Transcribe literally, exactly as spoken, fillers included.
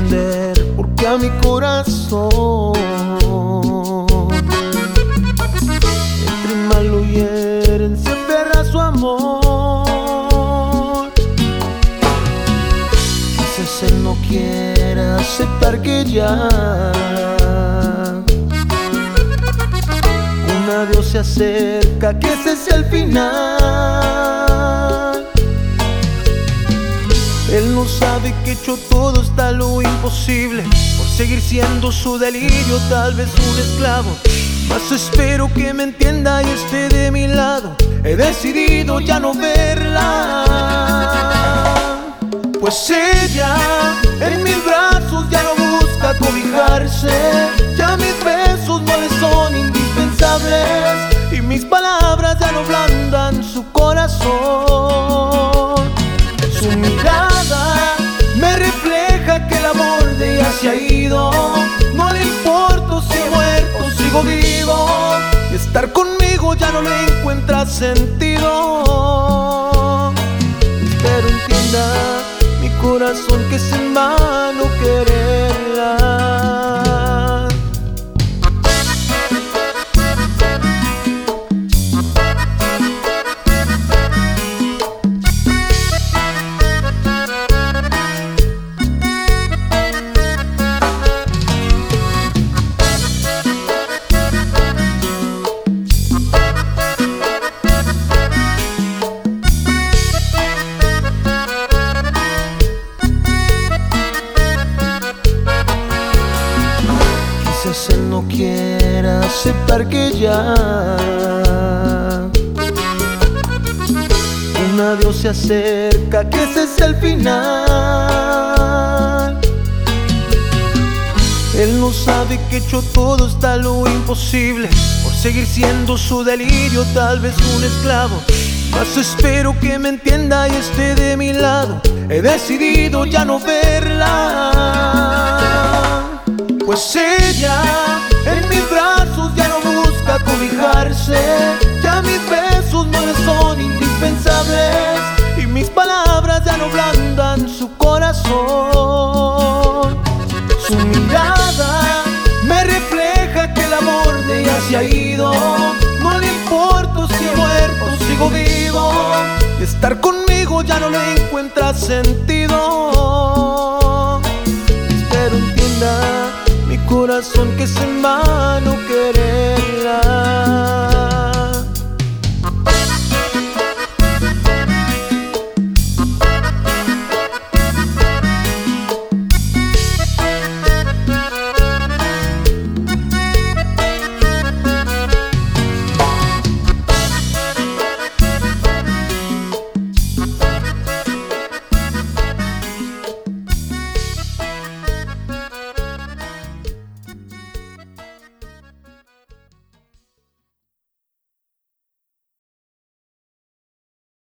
entender por qué a mi corazón entre mal lo hieren, se aferra a su amor. Quizás él no quiera aceptar que ya un adiós se acerca, que ese es el final. Él no sabe que he hecho todo hasta lo imposible por seguir siendo su delirio, tal vez un esclavo. Mas espero que me entienda y esté de mi lado. He decidido ya no verla, pues ella en mis brazos ya no busca cobijarse. Ya mis besos no le son indispensables y mis palabras ya no ablandan su corazón. Su mirada me refleja que el amor de ella se ha ido. No le importo si muerto o sigo vivo, y estar conmigo ya no le encuentra sentido. Pero entienda mi corazón que es en vano quererla. Quizás él no quiera aceptar que ya un adiós se acerca, que ese es el final. Él no sabe que he hecho todo hasta lo imposible por seguir siendo su delirio, tal vez un esclavo. Mas espero que me entienda y esté de mi lado. He decidido ya no verla, pues ella en mis brazos ya no busca cobijarse. Ya mis besos no le son indispensables y mis palabras ya no ablandan su corazón. Su mirada me refleja que el amor de ella se ha ido. No le importo si he muerto o sigo vivo, y estar conmigo ya no le encuentra sentido. Pero entienda mi corazón que es en vano quererla.